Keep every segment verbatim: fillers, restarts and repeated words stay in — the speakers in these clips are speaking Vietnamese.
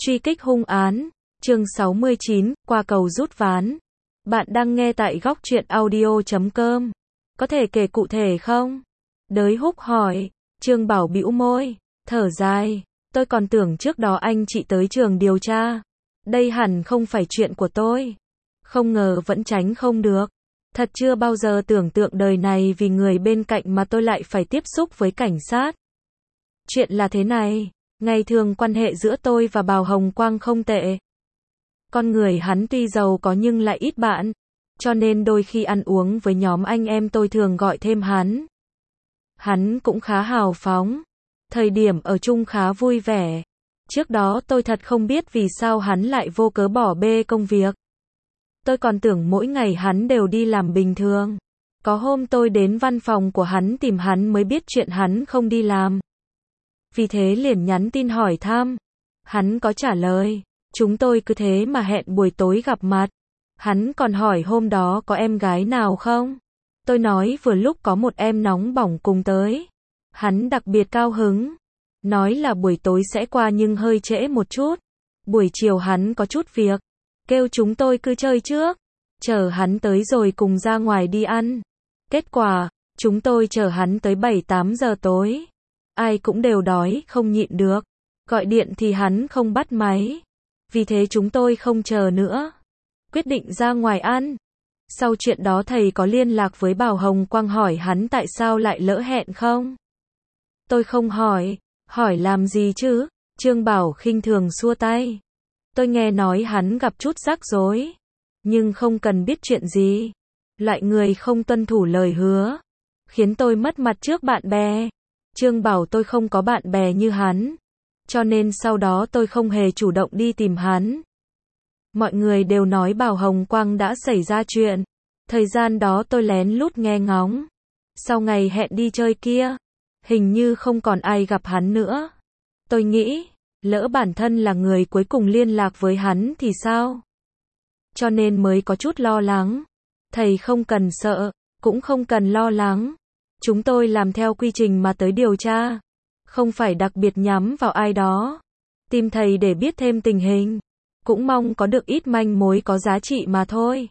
Truy kích hung án, chương sáu mươi chín, qua cầu rút ván. Bạn đang nghe tại góc truyện audio chấm com. Có thể kể cụ thể không? Đới Húc hỏi. Trương Bảo bĩu môi, thở dài. Tôi còn tưởng trước đó anh chị tới trường điều tra. Đây hẳn không phải chuyện của tôi. Không ngờ vẫn tránh không được. Thật chưa bao giờ tưởng tượng đời này vì người bên cạnh mà tôi lại phải tiếp xúc với cảnh sát. Chuyện là thế này. Ngày thường quan hệ giữa tôi và Bào Hồng Quang không tệ. Con người hắn tuy giàu có nhưng lại ít bạn. Cho nên đôi khi ăn uống với nhóm anh em tôi thường gọi thêm hắn. Hắn cũng khá hào phóng. Thời điểm ở chung khá vui vẻ. Trước đó tôi thật không biết vì sao hắn lại vô cớ bỏ bê công việc. Tôi còn tưởng mỗi ngày hắn đều đi làm bình thường. Có hôm tôi đến văn phòng của hắn tìm hắn mới biết chuyện hắn không đi làm. Vì thế liền nhắn tin hỏi thăm. Hắn có trả lời. Chúng tôi cứ thế mà hẹn buổi tối gặp mặt. Hắn còn hỏi hôm đó có em gái nào không? Tôi nói vừa lúc có một em nóng bỏng cùng tới. Hắn đặc biệt cao hứng. Nói là buổi tối sẽ qua nhưng hơi trễ một chút. Buổi chiều hắn có chút việc. Kêu chúng tôi cứ chơi trước. Chờ hắn tới rồi cùng ra ngoài đi ăn. Kết quả, chúng tôi chờ hắn tới bảy tám giờ tối. Ai cũng đều đói, không nhịn được. Gọi điện thì hắn không bắt máy. Vì thế chúng tôi không chờ nữa. Quyết định ra ngoài ăn. Sau chuyện đó thầy có liên lạc với Bào Hồng Quang hỏi hắn tại sao lại lỡ hẹn không? Tôi không hỏi. Hỏi làm gì chứ? Trương Bảo khinh thường xua tay. Tôi nghe nói hắn gặp chút rắc rối. Nhưng không cần biết chuyện gì. Loại người không tuân thủ lời hứa. Khiến tôi mất mặt trước bạn bè. Trương Bảo tôi không có bạn bè như hắn. Cho nên sau đó tôi không hề chủ động đi tìm hắn. Mọi người đều nói Bào Hồng Quang đã xảy ra chuyện. Thời gian đó tôi lén lút nghe ngóng. Sau ngày hẹn đi chơi kia, hình như không còn ai gặp hắn nữa. Tôi nghĩ, lỡ bản thân là người cuối cùng liên lạc với hắn thì sao? Cho nên mới có chút lo lắng. Thầy không cần sợ, cũng không cần lo lắng. Chúng tôi làm theo quy trình mà tới điều tra. Không phải đặc biệt nhắm vào ai đó. Tìm thầy để biết thêm tình hình. Cũng mong có được ít manh mối có giá trị mà thôi.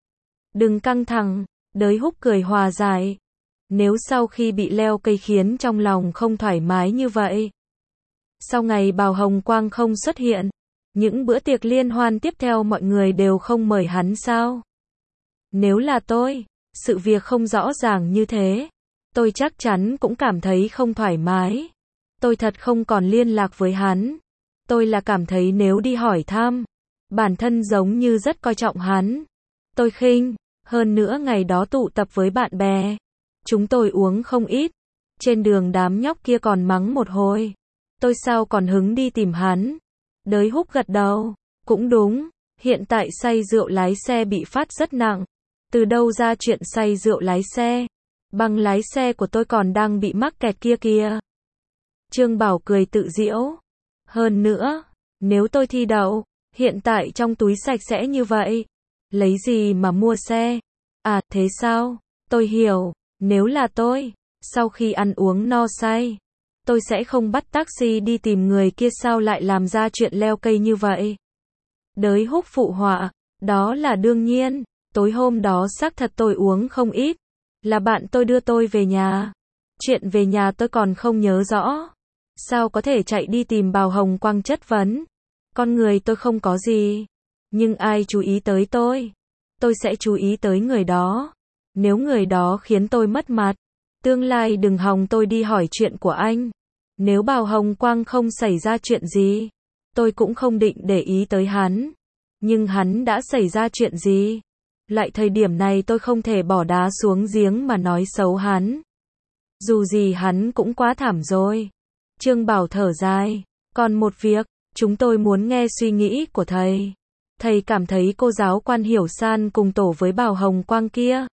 Đừng căng thẳng, Đới Húc cười hòa giải. Nếu sau khi bị leo cây khiến trong lòng không thoải mái như vậy. Sau ngày Bào Hồng Quang không xuất hiện, những bữa tiệc liên hoan tiếp theo mọi người đều không mời hắn sao? Nếu là tôi, sự việc không rõ ràng như thế, tôi chắc chắn cũng cảm thấy không thoải mái. Tôi thật không còn liên lạc với hắn. Tôi là cảm thấy nếu đi hỏi thăm, bản thân giống như rất coi trọng hắn. Tôi khinh, hơn nữa ngày đó tụ tập với bạn bè. Chúng tôi uống không ít. Trên đường đám nhóc kia còn mắng một hồi. Tôi sao còn hứng đi tìm hắn. Đới Húc gật đầu. Cũng đúng, hiện tại say rượu lái xe bị phát rất nặng. Từ đâu ra chuyện say rượu lái xe? Bằng lái xe của tôi còn đang bị mắc kẹt kia kìa. Trương Bảo cười tự giễu. Hơn nữa, nếu tôi thi đậu, hiện tại trong túi sạch sẽ như vậy, lấy gì mà mua xe? À, thế sao? Tôi hiểu, nếu là tôi, sau khi ăn uống no say, tôi sẽ không bắt taxi đi tìm người kia sao lại làm ra chuyện leo cây như vậy. Đới Húc phụ họa, đó là đương nhiên, tối hôm đó xác thật tôi uống không ít, là bạn tôi đưa tôi về nhà. Chuyện về nhà tôi còn không nhớ rõ. Sao có thể chạy đi tìm Bào Hồng Quang chất vấn? Con người tôi không có gì. Nhưng ai chú ý tới tôi? Tôi sẽ chú ý tới người đó. Nếu người đó khiến tôi mất mặt, tương lai đừng hòng tôi đi hỏi chuyện của anh. Nếu Bào Hồng Quang không xảy ra chuyện gì, tôi cũng không định để ý tới hắn. Nhưng hắn đã xảy ra chuyện gì? Lại thời điểm này tôi không thể bỏ đá xuống giếng mà nói xấu hắn. Dù gì hắn cũng quá thảm rồi. Trương Bảo thở dài. Còn một việc, chúng tôi muốn nghe suy nghĩ của thầy. Thầy cảm thấy cô giáo Quan Hiểu San cùng tổ với Bào Hồng Quang kia.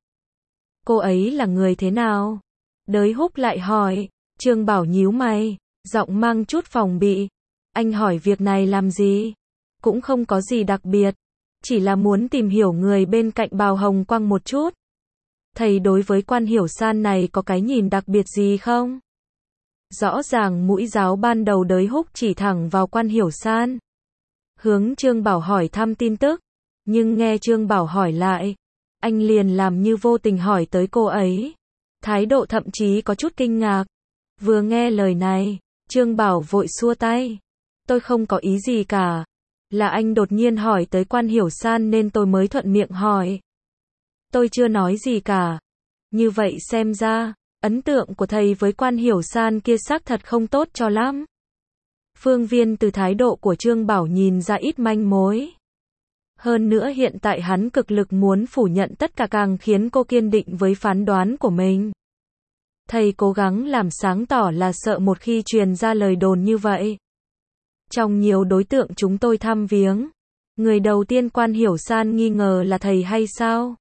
Cô ấy là người thế nào? Đới Húc lại hỏi. Trương Bảo nhíu mày, giọng mang chút phòng bị. Anh hỏi việc này làm gì? Cũng không có gì đặc biệt. Chỉ là muốn tìm hiểu người bên cạnh Bào Hồng Quang một chút. Thầy đối với Quan Hiểu San này có cái nhìn đặc biệt gì không? Rõ ràng mũi giáo ban đầu Đới Húc chỉ thẳng vào Quan Hiểu San. hướng Trương Bảo hỏi thăm tin tức, nhưng nghe Trương Bảo hỏi lại, anh liền làm như vô tình hỏi tới cô ấy. Thái độ thậm chí có chút kinh ngạc. Vừa nghe lời này, Trương Bảo vội xua tay. Tôi không có ý gì cả. Là anh đột nhiên hỏi tới Quan Hiểu San nên tôi mới thuận miệng hỏi. Tôi chưa nói gì cả. Như vậy xem ra, ấn tượng của thầy với Quan Hiểu San kia xác thật không tốt cho lắm. Phương Viên từ thái độ của Trương Bảo nhìn ra ít manh mối. Hơn nữa hiện tại hắn cực lực muốn phủ nhận tất cả càng khiến cô kiên định với phán đoán của mình. Thầy cố gắng làm sáng tỏ là sợ một khi truyền ra lời đồn như vậy. Trong nhiều đối tượng chúng tôi thăm viếng, người đầu tiên Quan Hiểu San nghi ngờ là thầy hay sao?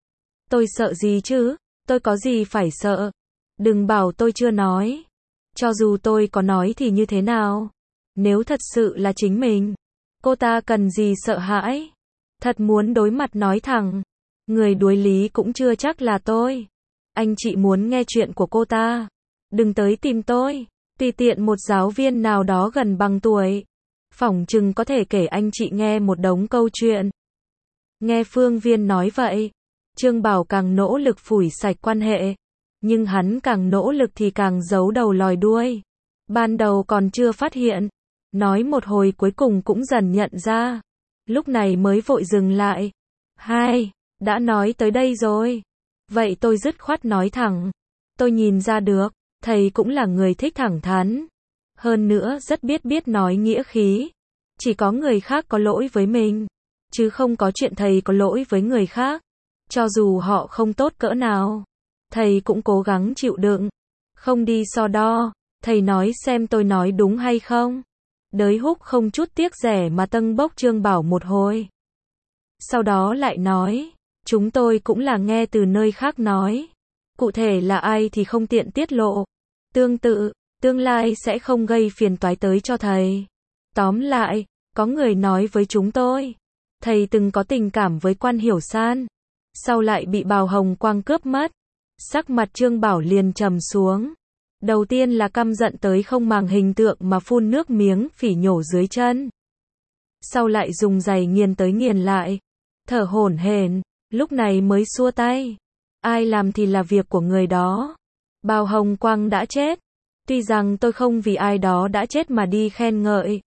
Tôi sợ gì chứ? Tôi có gì phải sợ? Đừng bảo tôi chưa nói. Cho dù tôi có nói thì như thế nào? Nếu thật sự là chính mình, cô ta cần gì sợ hãi? Thật muốn đối mặt nói thẳng. Người đuối lý cũng chưa chắc là tôi. Anh chị muốn nghe chuyện của cô ta, đừng tới tìm tôi. Tùy tiện một giáo viên nào đó gần bằng tuổi, phỏng chừng có thể kể anh chị nghe một đống câu chuyện. Nghe Phương Viên nói vậy, Trương Bảo càng nỗ lực phủi sạch quan hệ, nhưng hắn càng nỗ lực thì càng giấu đầu lòi đuôi. Ban đầu còn chưa phát hiện, nói một hồi cuối cùng cũng dần nhận ra, lúc này mới vội dừng lại. Hai, đã nói tới đây rồi. Vậy tôi dứt khoát nói thẳng. Tôi nhìn ra được, thầy cũng là người thích thẳng thắn. Hơn nữa rất biết biết nói nghĩa khí. Chỉ có người khác có lỗi với mình, chứ không có chuyện thầy có lỗi với người khác. Cho dù họ không tốt cỡ nào, thầy cũng cố gắng chịu đựng, không đi so đo. Thầy nói xem tôi nói đúng hay không? Đới Húc không chút tiếc rẻ mà tâng bốc Trương Bảo một hồi. Sau đó lại nói, chúng tôi cũng là nghe từ nơi khác nói. Cụ thể là ai thì không tiện tiết lộ. Tương tự, tương lai sẽ không gây phiền toái tới cho thầy. Tóm lại, có người nói với chúng tôi, thầy từng có tình cảm với Quan Hiểu San, sau lại bị Bào Hồng Quang cướp mất. Sắc mặt Trương Bảo liền trầm xuống. Đầu tiên là căm giận tới không màng hình tượng mà phun nước miếng phỉ nhổ dưới chân. Sau lại dùng giày nghiền tới nghiền lại, thở hổn hển, lúc này mới xua tay. Ai làm thì là việc của người đó. Bào Hồng Quang đã chết. Tuy rằng tôi không vì ai đó đã chết mà đi khen ngợi.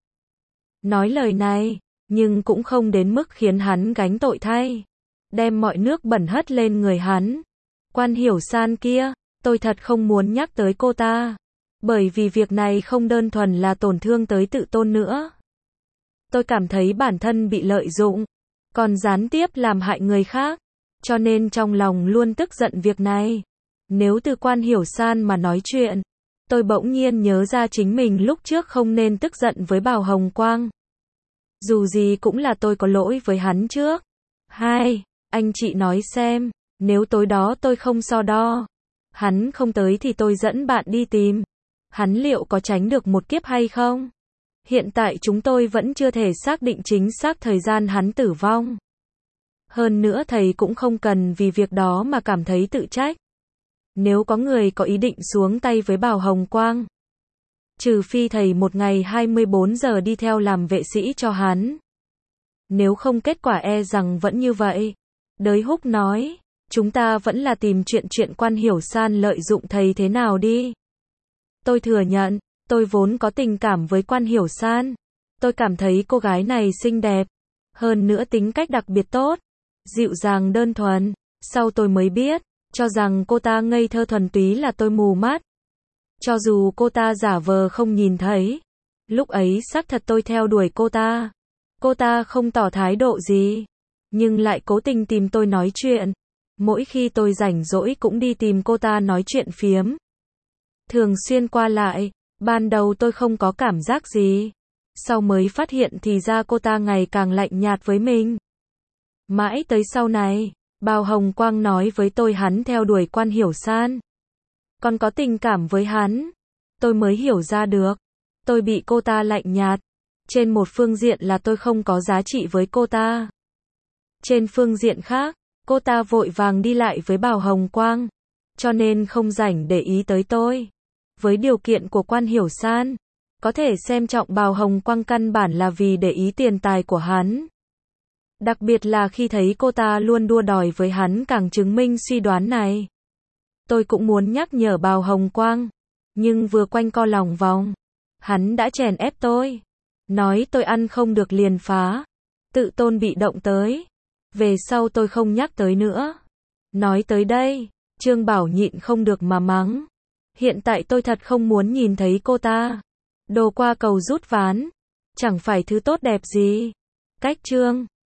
Nói lời này, nhưng cũng không đến mức khiến hắn gánh tội thay. Đem mọi nước bẩn hất lên người hắn. Quan Hiểu San kia, tôi thật không muốn nhắc tới cô ta. Bởi vì việc này không đơn thuần là tổn thương tới tự tôn nữa. Tôi cảm thấy bản thân bị lợi dụng, còn gián tiếp làm hại người khác. Cho nên trong lòng luôn tức giận việc này. Nếu từ Quan Hiểu San mà nói chuyện, tôi bỗng nhiên nhớ ra chính mình lúc trước không nên tức giận với Bào Hồng Quang. Dù gì cũng là tôi có lỗi với hắn trước. Hai, anh chị nói xem, nếu tối đó tôi không so đo, hắn không tới thì tôi dẫn bạn đi tìm. Hắn liệu có tránh được một kiếp hay không? Hiện tại chúng tôi vẫn chưa thể xác định chính xác thời gian hắn tử vong. Hơn nữa thầy cũng không cần vì việc đó mà cảm thấy tự trách. Nếu có người có ý định xuống tay với Bào Hồng Quang, trừ phi thầy một ngày hai mươi bốn giờ đi theo làm vệ sĩ cho hắn. Nếu không kết quả e rằng vẫn như vậy. Đới Húc nói, chúng ta vẫn là tìm chuyện chuyện Quan Hiểu San lợi dụng thầy thế nào đi. Tôi thừa nhận, tôi vốn có tình cảm với Quan Hiểu San. Tôi cảm thấy cô gái này xinh đẹp. Hơn nữa tính cách đặc biệt tốt. Dịu dàng đơn thuần. Sau tôi mới biết, cho rằng cô ta ngây thơ thuần túy là tôi mù mắt. Cho dù cô ta giả vờ không nhìn thấy. Lúc ấy xác thật tôi theo đuổi cô ta. Cô ta không tỏ thái độ gì, nhưng lại cố tình tìm tôi nói chuyện. Mỗi khi tôi rảnh rỗi cũng đi tìm cô ta nói chuyện phiếm. Thường xuyên qua lại, ban đầu tôi không có cảm giác gì. Sau mới phát hiện thì ra cô ta ngày càng lạnh nhạt với mình. Mãi tới sau này, Bào Hồng Quang nói với tôi hắn theo đuổi Quan Hiểu San, còn có tình cảm với hắn. Tôi mới hiểu ra được, tôi bị cô ta lạnh nhạt. Trên một phương diện là tôi không có giá trị với cô ta. Trên phương diện khác, cô ta vội vàng đi lại với Bào Hồng Quang, cho nên không rảnh để ý tới tôi. Với điều kiện của Quan Hiểu San, Có thể xem trọng Bào Hồng Quang căn bản là vì để ý tiền tài của hắn. Đặc biệt là khi thấy cô ta luôn đua đòi với hắn càng chứng minh suy đoán này. Tôi cũng muốn nhắc nhở Bào Hồng Quang, nhưng vừa quanh co lòng vòng, hắn đã chèn ép tôi. Nói tôi ăn không được liền phá. Tự tôn bị động tới. Về sau tôi không nhắc tới nữa. Nói tới đây, Trương Bảo nhịn không được mà mắng. Hiện tại tôi thật không muốn nhìn thấy cô ta. Đồ qua cầu rút ván. Chẳng phải thứ tốt đẹp gì. Cách Trương